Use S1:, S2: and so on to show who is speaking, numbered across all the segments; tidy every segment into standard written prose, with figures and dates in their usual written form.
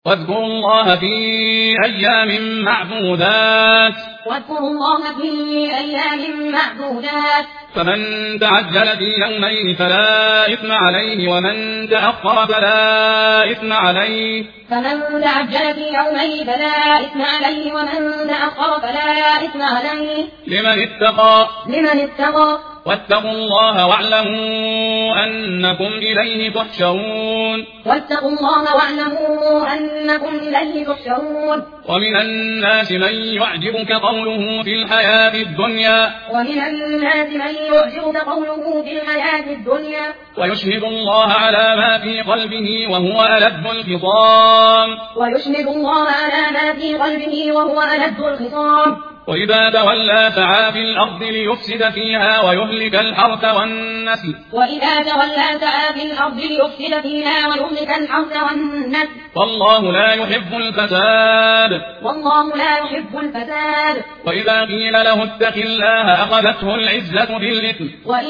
S1: واذكروا الله في أيام معدودات فمن تعجل في يومين فلا إثم عليه ومن تأخر فلا إثم عليه لمن اتقى واتقوا الله واعلموا أنكم إليه تحشرون ومن الناس من يعجبك قوله في الحياة الدنيا ويشهد الله على ما في قلبه وهو ألد الخصام وإذا تولى سعى في الأرض ليفسد فيها ويهلك الحرث والنسل والله لا يحب الفساد وإذا قيل له اتق الله أخذته العزة بالإثم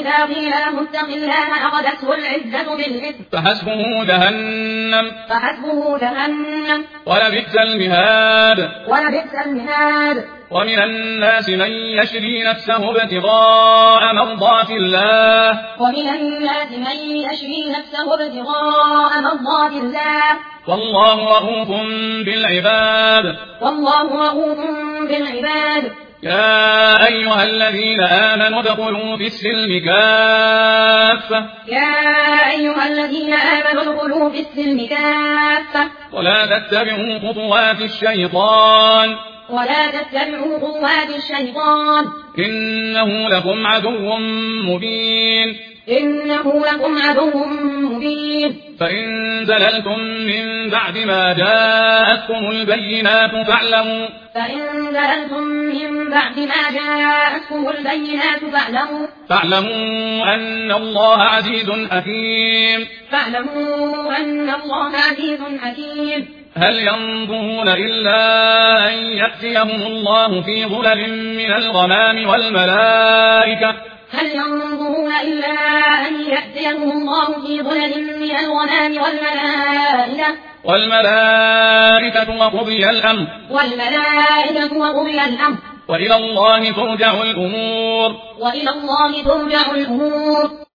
S1: فحسبه جهنم ولبئس المهاد ومن الناس من يشري نفسه ابتغاء مرضات الله والله رؤوف بالعباد يا أيها الذين آمنوا ادخلوا في السلم كافة ولا تتبعوا خطوات الشيطان إنه لكم عدو مبين فإن زللتم من بعد ما جاءتكم البينات فاعلموا أن الله عزيز حكيم هل ينظرون إلا أن يأتيهم الله في ظلل من الغمام والملائكة وقضي الأمر وإلى الله ترجع الأمور